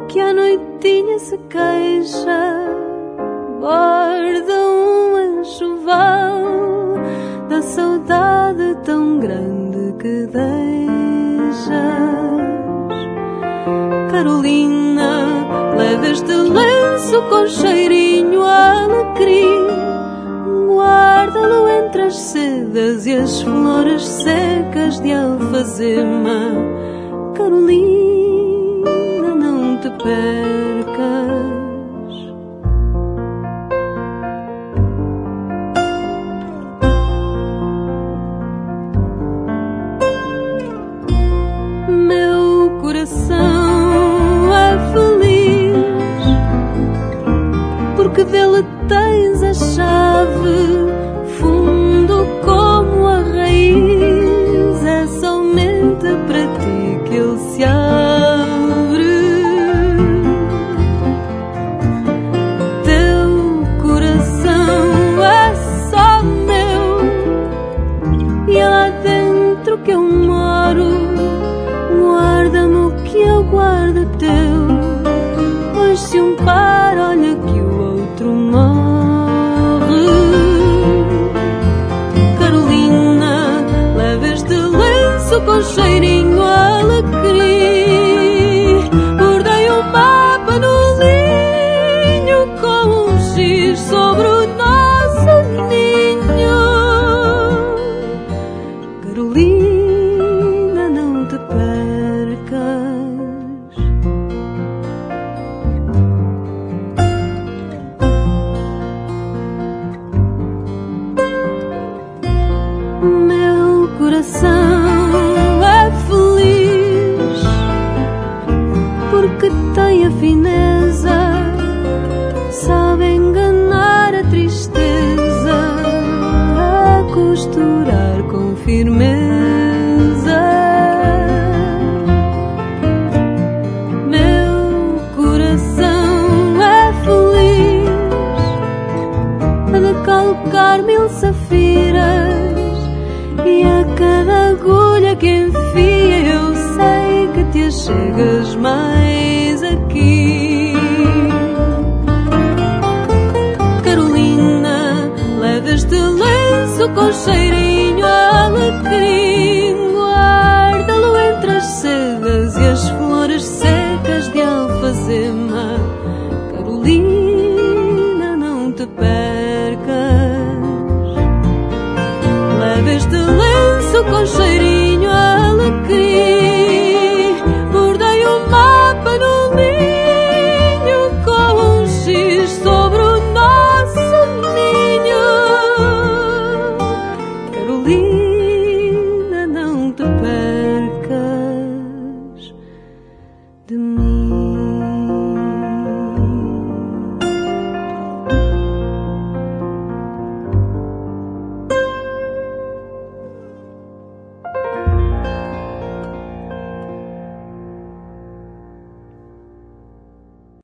que à noitinha se queixa, borda um enxoval da saudade tão grande que deixas. Carolina, leva este lenço com cheirinho a alecrim, guarda-lo entre as sedas e as flores secas de alfazema. Carolina, não te percas. Meu coração é feliz porque dele tens a chave, fundo como a raiz, é somente para ti que ele se abre. Teu coração é só meu e é lá dentro que eu moro. Guarda-me o que eu guardo teu, pois se um par olha que o outro morre. Carolina, leva este lenço com cheirinho a alecrim, bordei um mapa no linho com um X sobre o nosso ninho. Carolina, não te percas. Meu coração é feliz porque tem a fineza, sabe enganar a tristeza, a costurar com firmeza. Meu coração é feliz a decalcar 1000 safiras, e a cada agulha que enfia eu sei que te achegas mais aqui. Carolina, leva este lenço com cheirinho a alecrim,